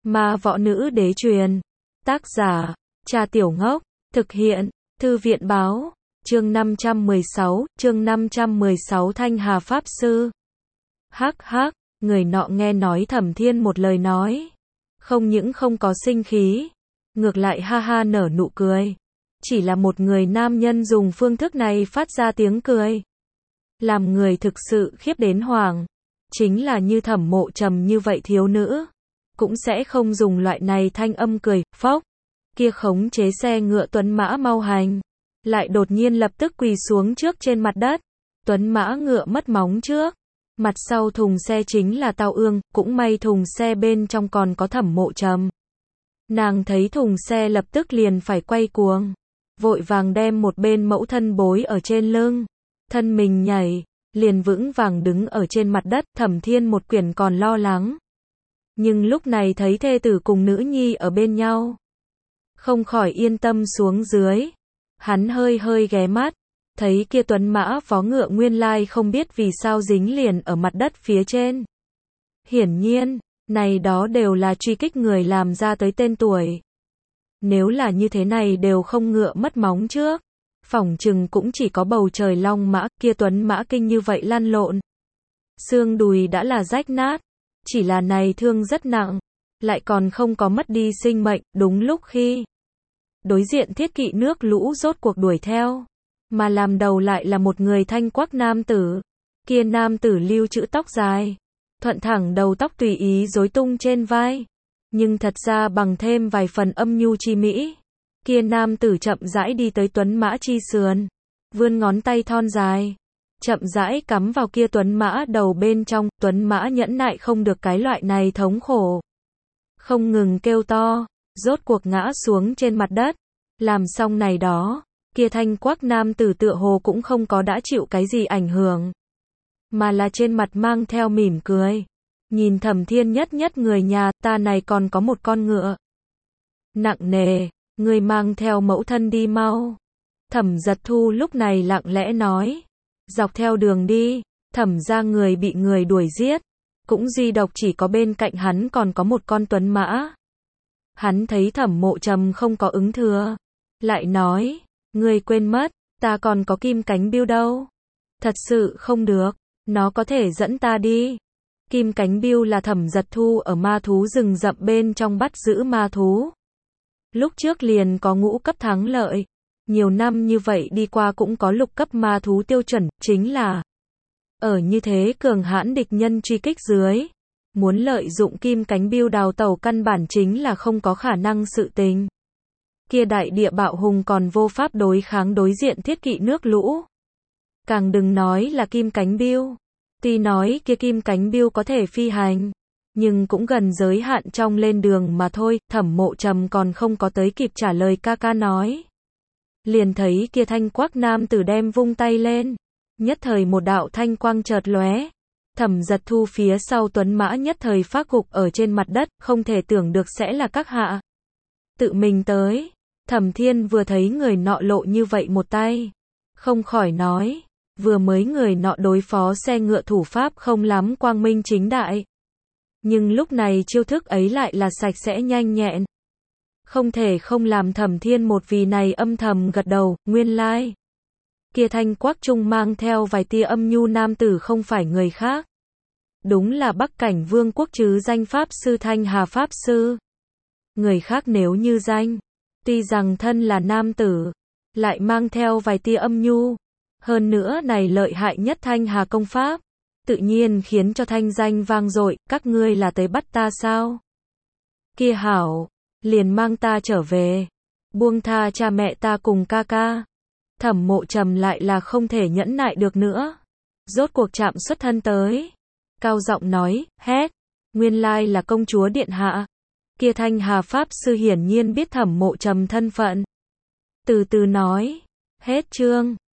Ma võ nữ đế truyền. Tác giả, Trà Tiểu Ngốc. Thực hiện, Thư viện báo. Chương 516, Thanh Hà Pháp Sư. Hắc hắc, người nọ nghe nói Thẩm Thiên một lời nói. Không những không có sinh khí, ngược lại ha ha nở nụ cười. Chỉ là một người nam nhân dùng phương thức này phát ra tiếng cười, làm người thực sự khiếp đến hoảng. Chính là như Thẩm Mộ Trầm như vậy thiếu nữ, cũng sẽ không dùng loại này thanh âm cười, phốc. Kia khống chế xe ngựa tuấn mã mau hành, lại đột nhiên lập tức quỳ xuống trước trên mặt đất. Tuấn mã ngựa mất móng trước, mặt sau thùng xe chính là Tào Ương, cũng may thùng xe bên trong còn có Thẩm Mộ Trầm. Nàng thấy thùng xe lập tức liền phải quay cuồng, vội vàng đem một bên mẫu thân bối ở trên lưng, thân mình nhảy, liền vững vàng đứng ở trên mặt đất. Thẩm Thiên một quyển còn lo lắng, nhưng lúc này thấy thê tử cùng nữ nhi ở bên nhau, không khỏi yên tâm xuống dưới. Hắn hơi hơi ghé mắt, thấy kia tuấn mã vó ngựa nguyên lai không biết vì sao dính liền ở mặt đất phía trên. Hiển nhiên, này đó đều là truy kích người làm ra tới tên tuổi. Nếu là như thế này đều không ngựa mất móng trước, phỏng chừng cũng chỉ có bầu trời long mã. Kia tuấn mã kinh như vậy lăn lộn, xương đùi đã là rách nát, chỉ là này thương rất nặng, lại còn không có mất đi sinh mệnh. Đúng lúc khi đối diện thiết kỵ nước lũ rốt cuộc đuổi theo, mà làm đầu lại là một người thanh quắc nam tử. Kia nam tử lưu trữ tóc dài, thuận thẳng đầu tóc tùy ý rối tung trên vai, nhưng thật ra bằng thêm vài phần âm nhu chi mỹ. Kia nam tử chậm rãi đi tới tuấn mã chi sườn, vươn ngón tay thon dài, chậm rãi cắm vào kia tuấn mã đầu bên trong. Tuấn mã nhẫn nại không được cái loại này thống khổ, không ngừng kêu to, rốt cuộc ngã xuống trên mặt đất. Làm xong này đó, kia thanh quắc nam tử tựa hồ cũng không có đã chịu cái gì ảnh hưởng, mà là trên mặt mang theo mỉm cười, nhìn Thẩm Thiên nhất nhất người nhà, ta này còn có một con ngựa nặng nề, người mang theo mẫu thân đi mau. Thẩm Giật Thu lúc này lặng lẽ nói, dọc theo đường đi, Thẩm gia người bị người đuổi giết, cũng duy độc chỉ có bên cạnh hắn còn có một con tuấn mã. Hắn thấy Thẩm Mộ Trầm không có ứng thừa, lại nói, ngươi quên mất, ta còn có kim cánh biêu đâu. Thật sự không được, nó có thể dẫn ta đi. Kim cánh biêu là Thẩm Giật Thu ở ma thú rừng rậm bên trong bắt giữ ma thú. Lúc trước liền có ngũ cấp thắng lợi, nhiều năm như vậy đi qua cũng có lục cấp ma thú tiêu chuẩn, chính là ở như thế cường hãn địch nhân truy kích dưới, muốn lợi dụng kim cánh biêu đào tẩu căn bản chính là không có khả năng sự tình. Kia đại địa bạo hùng còn vô pháp đối kháng đối diện thiết kỵ nước lũ, càng đừng nói là kim cánh biêu. Tuy nói kia kim cánh biêu có thể phi hành, nhưng cũng gần giới hạn trong lên đường mà thôi. Thẩm Mộ Trầm còn không có tới kịp trả lời ca ca nói, liền thấy kia thanh quắc nam tử đem vung tay lên, nhất thời một đạo thanh quang chợt lóe. Thẩm Giật Thu phía sau tuấn mã nhất thời phác gục ở trên mặt đất, không thể tưởng được sẽ là các hạ tự mình tới. Thẩm Thiên vừa thấy người nọ lộ như vậy một tay, không khỏi nói, vừa mới người nọ đối phó xe ngựa thủ pháp không lắm quang minh chính đại, nhưng lúc này chiêu thức ấy lại là sạch sẽ nhanh nhẹn, không thể không làm Thẩm Thiên một vì này âm thầm gật đầu. Nguyên lai, kia thanh quắc trung mang theo vài tia âm nhu nam tử không phải người khác, đúng là Bắc Cảnh Vương quốc chứ danh Pháp Sư Thanh Hà Pháp Sư. Người khác nếu như danh, tuy rằng thân là nam tử, lại mang theo vài tia âm nhu, hơn nữa này lợi hại nhất Thanh Hà công pháp, tự nhiên khiến cho thanh danh vang dội. Các ngươi là tới bắt ta sao? Kia hảo, liền mang ta trở về, buông tha cha mẹ ta cùng ca ca. Thẩm Mộ Trầm lại là không thể nhẫn nại được nữa, rốt cuộc chạm xuất thân tới, cao giọng nói, hét, nguyên lai là công chúa điện hạ. Kia Thanh Hà Pháp Sư hiển nhiên biết Thẩm Mộ Trầm thân phận, từ từ nói, hết chương.